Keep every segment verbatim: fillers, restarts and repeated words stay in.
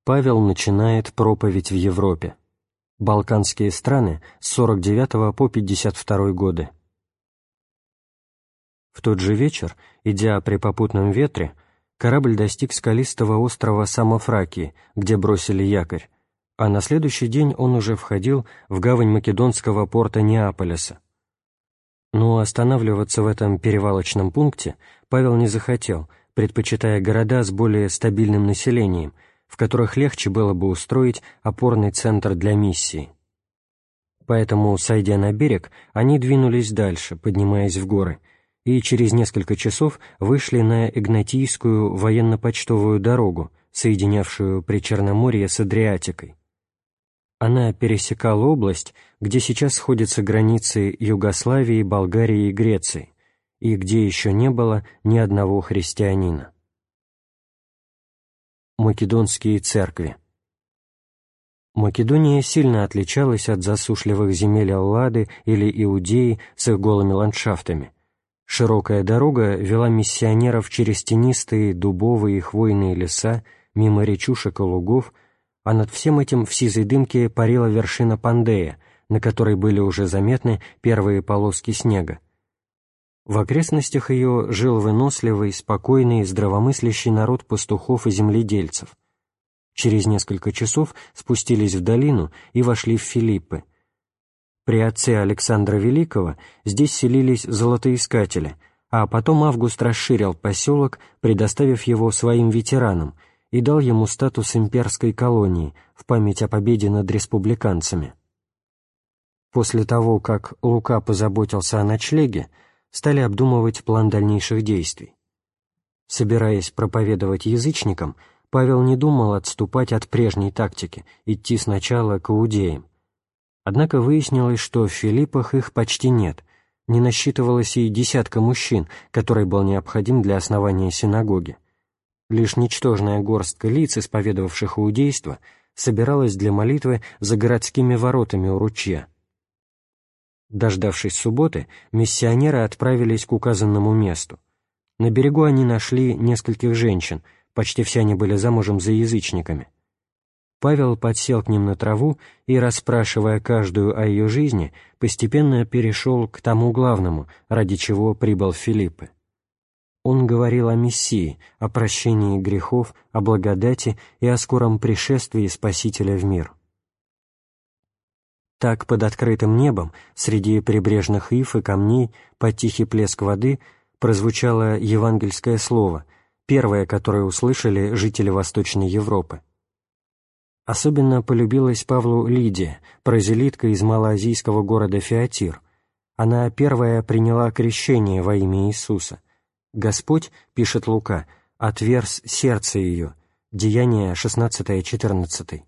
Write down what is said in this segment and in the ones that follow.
Павел начинает проповедь в Европе. Балканские страны с сорок девятого по пятьдесят второй годы. В тот же вечер, идя при попутном ветре, корабль достиг скалистого острова Самофракии, где бросили якорь, а на следующий день он уже входил в гавань македонского порта Неаполиса. Но останавливаться в этом перевалочном пункте Павел не захотел, предпочитая города с более стабильным населением, в которых легче было бы устроить опорный центр для миссии. Поэтому, сойдя на берег, они двинулись дальше, поднимаясь в горы, и через несколько часов вышли на Игнатийскую военно-почтовую дорогу, соединявшую Причерноморье с Адриатикой. Она пересекала область, где сейчас сходятся границы Югославии, Болгарии и Греции, и где еще не было ни одного христианина. Македонские церкви. Македония сильно отличалась от засушливых земель Аллады или Иудеи с их голыми ландшафтами. Широкая дорога вела миссионеров через тенистые дубовые и хвойные леса, мимо речушек и лугов, а над всем этим в сизой дымке парила вершина Пандея, на которой были уже заметны первые полоски снега. В окрестностях ее жил выносливый, спокойный, здравомыслящий народ пастухов и земледельцев. Через несколько часов спустились в долину и вошли в Филиппы. При отце Александра Великого здесь селились золотоискатели, а потом Август расширил поселок, предоставив его своим ветеранам, и дал ему статус имперской колонии в память о победе над республиканцами. После того, как Лука позаботился о ночлеге, стали обдумывать план дальнейших действий. Собираясь проповедовать язычникам, Павел не думал отступать от прежней тактики, идти сначала к иудеям. Однако выяснилось, что в Филиппах их почти нет, не насчитывалось и десятка мужчин, который был необходим для основания синагоги. Лишь ничтожная горстка лиц, исповедовавших иудейство, собиралась для молитвы за городскими воротами у ручья. Дождавшись субботы, миссионеры отправились к указанному месту. На берегу они нашли нескольких женщин, почти все они были замужем за язычниками. Павел подсел к ним на траву и, расспрашивая каждую о ее жизни, постепенно перешел к тому главному, ради чего прибыл в Филиппы. Он говорил о Мессии, о прощении грехов, о благодати и о скором пришествии Спасителя в мир. Так, под открытым небом, среди прибрежных ив и камней, под тихий плеск воды, прозвучало евангельское слово, первое, которое услышали жители Восточной Европы. Особенно полюбилась Павлу Лидия, прозелитка из малоазийского города Фиатир. Она первая приняла крещение во имя Иисуса. Господь, пишет Лука, отверз сердце ее. Деяния шестнадцатое-четырнадцатое.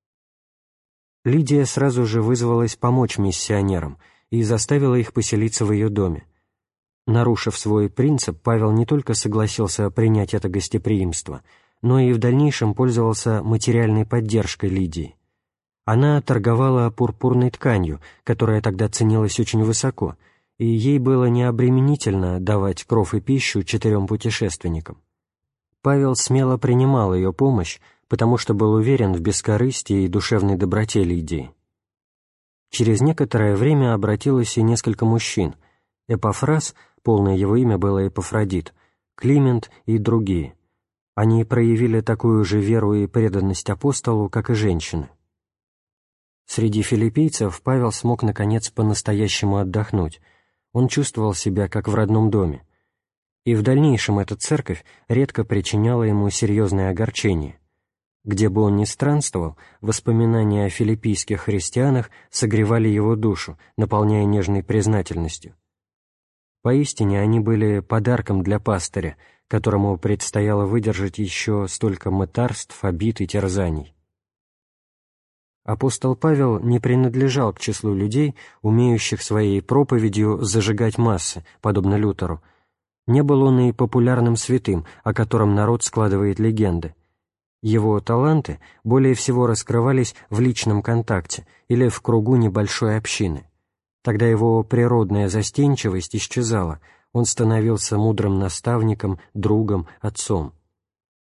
Лидия сразу же вызвалась помочь миссионерам и заставила их поселиться в ее доме. Нарушив свой принцип, Павел не только согласился принять это гостеприимство, но и в дальнейшем пользовался материальной поддержкой Лидии. Она торговала пурпурной тканью, которая тогда ценилась очень высоко, и ей было необременительно давать кров и пищу четырем путешественникам. Павел смело принимал ее помощь, потому что был уверен в бескорыстии и душевной доброте Лидии. Через некоторое время обратилось и несколько мужчин: Эпафрас, полное его имя было Эпафродит, Климент и другие. Они проявили такую же веру и преданность апостолу, как и женщины. Среди филиппийцев Павел смог, наконец, по-настоящему отдохнуть. Он чувствовал себя как в родном доме. И в дальнейшем эта церковь редко причиняла ему серьезное огорчение. Где бы он ни странствовал, воспоминания о филиппийских христианах согревали его душу, наполняя нежной признательностью. Поистине они были подарком для пастыря, которому предстояло выдержать еще столько мытарств, обид и терзаний. Апостол Павел не принадлежал к числу людей, умеющих своей проповедью зажигать массы, подобно Лютеру. Не был он и популярным святым, о котором народ складывает легенды. Его таланты более всего раскрывались в личном контакте или в кругу небольшой общины. Тогда его природная застенчивость исчезала, он становился мудрым наставником, другом, отцом.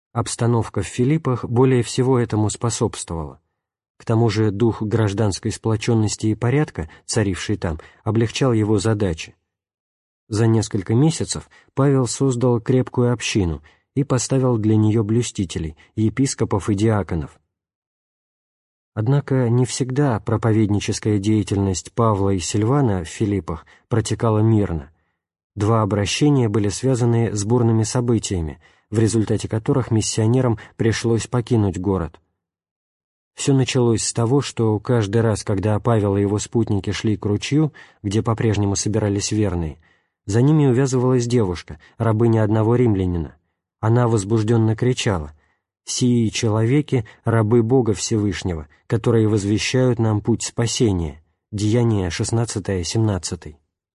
Обстановка в Филиппах более всего этому способствовала. К тому же дух гражданской сплоченности и порядка, царивший там, облегчал его задачи. За несколько месяцев Павел создал крепкую общину и поставил для нее блюстителей, епископов и диаконов. Однако не всегда проповедническая деятельность Павла и Сильвана в Филиппах протекала мирно. Два обращения были связаны с бурными событиями, в результате которых миссионерам пришлось покинуть город. Все началось с того, что каждый раз, когда Павел и его спутники шли к ручью, где по-прежнему собирались верные, за ними увязывалась девушка, рабыня одного римлянина. Она возбужденно кричала: «Сии человеки — рабы Бога Всевышнего, которые возвещают нам путь спасения». Деяния шестнадцатая семнадцатая.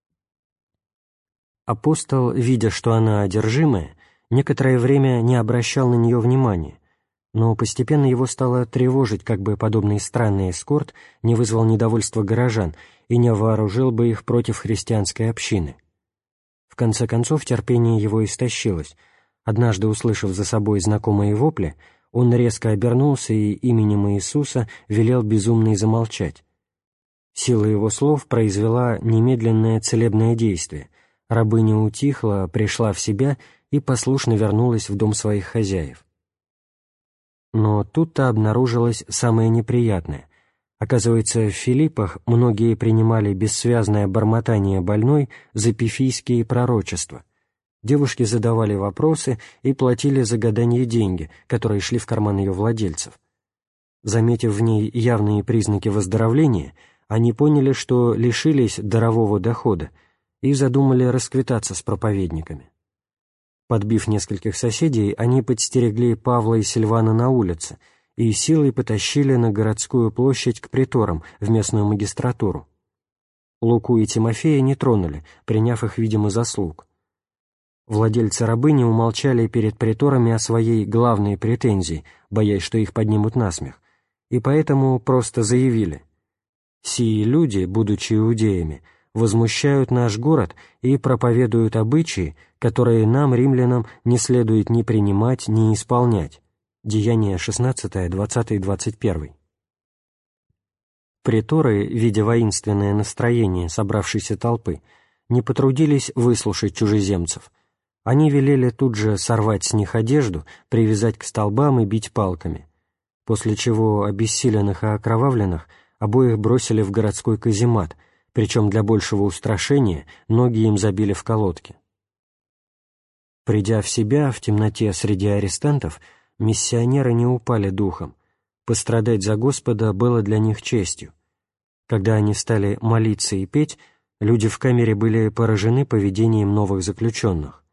Апостол, видя, что она одержимая, некоторое время не обращал на нее внимания, но постепенно его стало тревожить, как бы подобный странный эскорт не вызвал недовольства горожан и не вооружил бы их против христианской общины. В конце концов терпение его истощилось. Однажды, услышав за собой знакомые вопли, он резко обернулся и именем Иисуса велел безумной замолчать. Сила его слов произвела немедленное целебное действие. Рабыня утихла, пришла в себя и послушно вернулась в дом своих хозяев. Но тут-то обнаружилось самое неприятное. Оказывается, в Филиппах многие принимали бессвязное бормотание больной за пифийские пророчества. Девушки задавали вопросы и платили за гаданье деньги, которые шли в карман ее владельцев. Заметив в ней явные признаки выздоровления, они поняли, что лишились дарового дохода, и задумали расквитаться с проповедниками. Подбив нескольких соседей, они подстерегли Павла и Сильвана на улице и силой потащили на городскую площадь к приторам, в местную магистратуру. Луку и Тимофея не тронули, приняв их, видимо, за слуг. Владельцы рабыни умолчали перед приторами о своей главной претензии, боясь, что их поднимут насмех, и поэтому просто заявили: «Сии люди, будучи иудеями, возмущают наш город и проповедуют обычаи, которые нам, римлянам, не следует ни принимать, ни исполнять». Деяния шестнадцатая, двадцатая и двадцать первая. Приторы, видя воинственное настроение собравшейся толпы, не потрудились выслушать чужеземцев. Они велели тут же сорвать с них одежду, привязать к столбам и бить палками, после чего обессиленных и окровавленных обоих бросили в городской каземат, причем для большего устрашения ноги им забили в колодки. Придя в себя в темноте среди арестантов, миссионеры не упали духом. Пострадать за Господа было для них честью. Когда они стали молиться и петь, люди в камере были поражены поведением новых заключенных.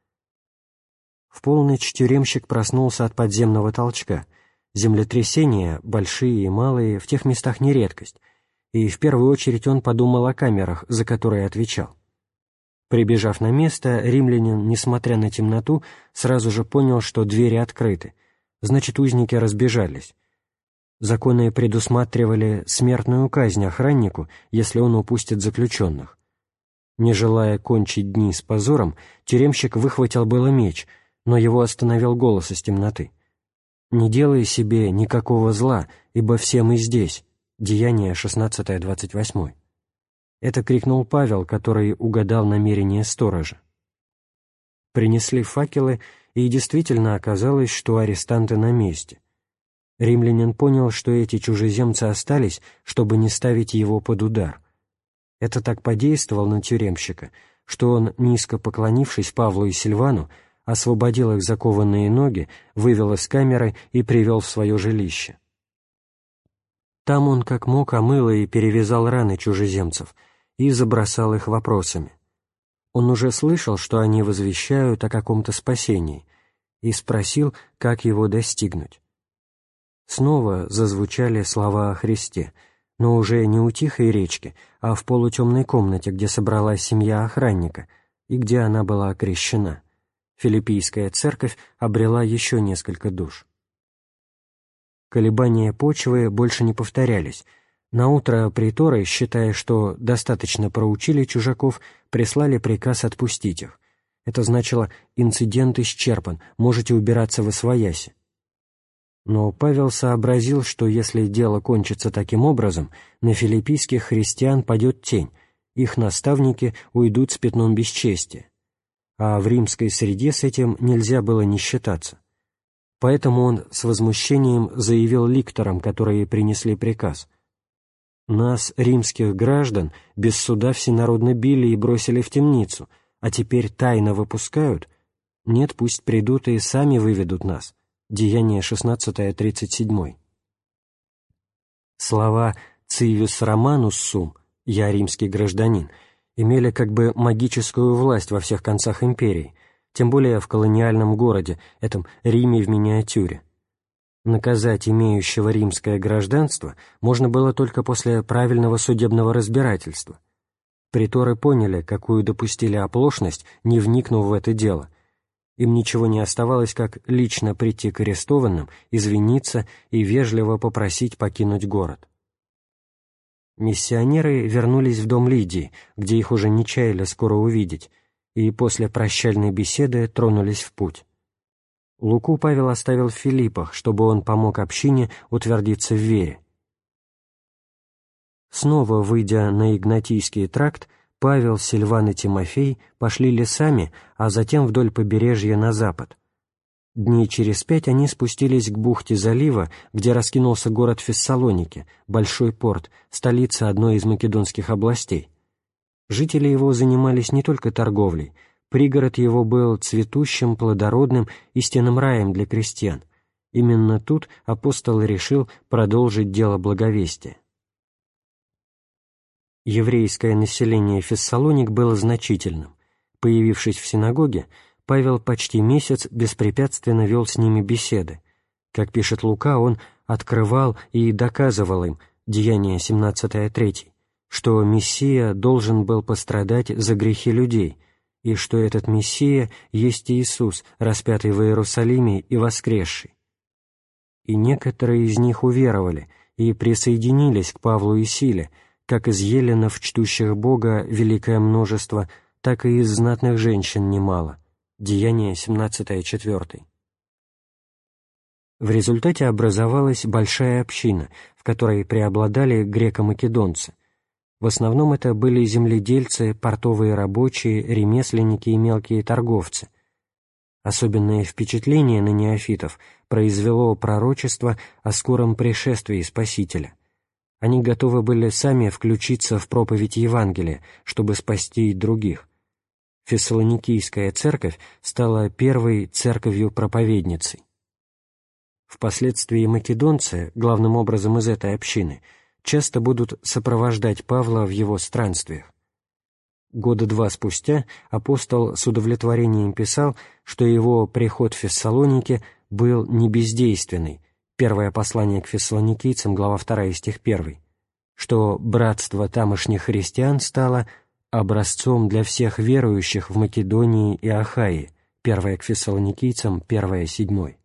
В полночь тюремщик проснулся от подземного толчка. Землетрясения, большие и малые, в тех местах не редкость, и в первую очередь он подумал о камерах, за которые отвечал. Прибежав на место, римлянин, несмотря на темноту, сразу же понял, что двери открыты, значит, узники разбежались. Законы предусматривали смертную казнь охраннику, если он упустит заключенных. Не желая кончить дни с позором, тюремщик выхватил было меч, но его остановил голос из темноты: «Не делай себе никакого зла, ибо все мы здесь». Деяния шестнадцатая, двадцать восьмая. Это крикнул Павел, который угадал намерение сторожа. Принесли факелы, и действительно оказалось, что арестанты на месте. Римлянин понял, что эти чужеземцы остались, чтобы не ставить его под удар. Это так подействовало на тюремщика, что он, низко поклонившись Павлу и Сильвану, освободил их закованные ноги, вывел из камеры и привел в свое жилище. Там он как мог омыл и перевязал раны чужеземцев и забросал их вопросами. Он уже слышал, что они возвещают о каком-то спасении, и спросил, как его достигнуть. Снова зазвучали слова о Христе, но уже не у тихой речки, а в полутемной комнате, где собралась семья охранника и где она была окрещена. Филиппийская церковь обрела еще несколько душ. Колебания почвы больше не повторялись. Наутро приторы, считая, что достаточно проучили чужаков, прислали приказ отпустить их. Это значило: инцидент исчерпан, можете убираться восвояси. Но Павел сообразил, что если дело кончится таким образом, на филиппийских христиан падет тень, их наставники уйдут с пятном бесчестия, а в римской среде с этим нельзя было не считаться. Поэтому он с возмущением заявил ликторам, которые принесли приказ: «Нас, римских граждан, без суда всенародно били и бросили в темницу, а теперь тайно выпускают? Нет, пусть придут и сами выведут нас». Деяние шестнадцатое, тридцать семь. Слова «civis Romanus sum» — «я римский гражданин» имели как бы магическую власть во всех концах империи, тем более в колониальном городе, этом Риме в миниатюре. Наказать имеющего римское гражданство можно было только после правильного судебного разбирательства. Приторы поняли, какую допустили оплошность, не вникнув в это дело. Им ничего не оставалось, как лично прийти к арестованным, извиниться и вежливо попросить покинуть город. Миссионеры вернулись в дом Лидии, где их уже не чаяли скоро увидеть, и после прощальной беседы тронулись в путь. Луку Павел оставил в Филиппах, чтобы он помог общине утвердиться в вере. Снова выйдя на Игнатийский тракт, Павел, Сильван и Тимофей пошли лесами, а затем вдоль побережья на запад. Дней через пять они спустились к бухте залива, где раскинулся город Фессалоники, большой порт, столица одной из македонских областей. Жители его занимались не только торговлей, пригород его был цветущим, плодородным, истинным раем для крестьян. Именно тут апостол решил продолжить дело благовестия. Еврейское население Фессалоник было значительным. Появившись в синагоге, Павел почти месяц беспрепятственно вел с ними беседы. Как пишет Лука, он открывал и доказывал им, Деяние семнадцатое, три, что Мессия должен был пострадать за грехи людей, и что этот Мессия есть Иисус, распятый в Иерусалиме и воскресший. И некоторые из них уверовали и присоединились к Павлу и Силе, как из еленов, чтущих Бога, великое множество, так и из знатных женщин немало. Деяние семнадцатое, четыре. В результате образовалась большая община, в которой преобладали греко-македонцы. В основном это были земледельцы, портовые рабочие, ремесленники и мелкие торговцы. Особенное впечатление на неофитов произвело пророчество о скором пришествии Спасителя. Они готовы были сами включиться в проповедь Евангелия, чтобы спасти и других. Фессалоникийская церковь стала первой церковью-проповедницей. Впоследствии македонцы, главным образом из этой общины, часто будут сопровождать Павла в его странствиях. Года два спустя апостол с удовлетворением писал, что его приход в Фессалоники был не бездейственный, первое послание к фессалоникийцам, глава вторая, стих первый, что братство тамошних христиан стало образцом для всех верующих в Македонии и Ахайи, первое к фессалоникийцам, первое, седьмой.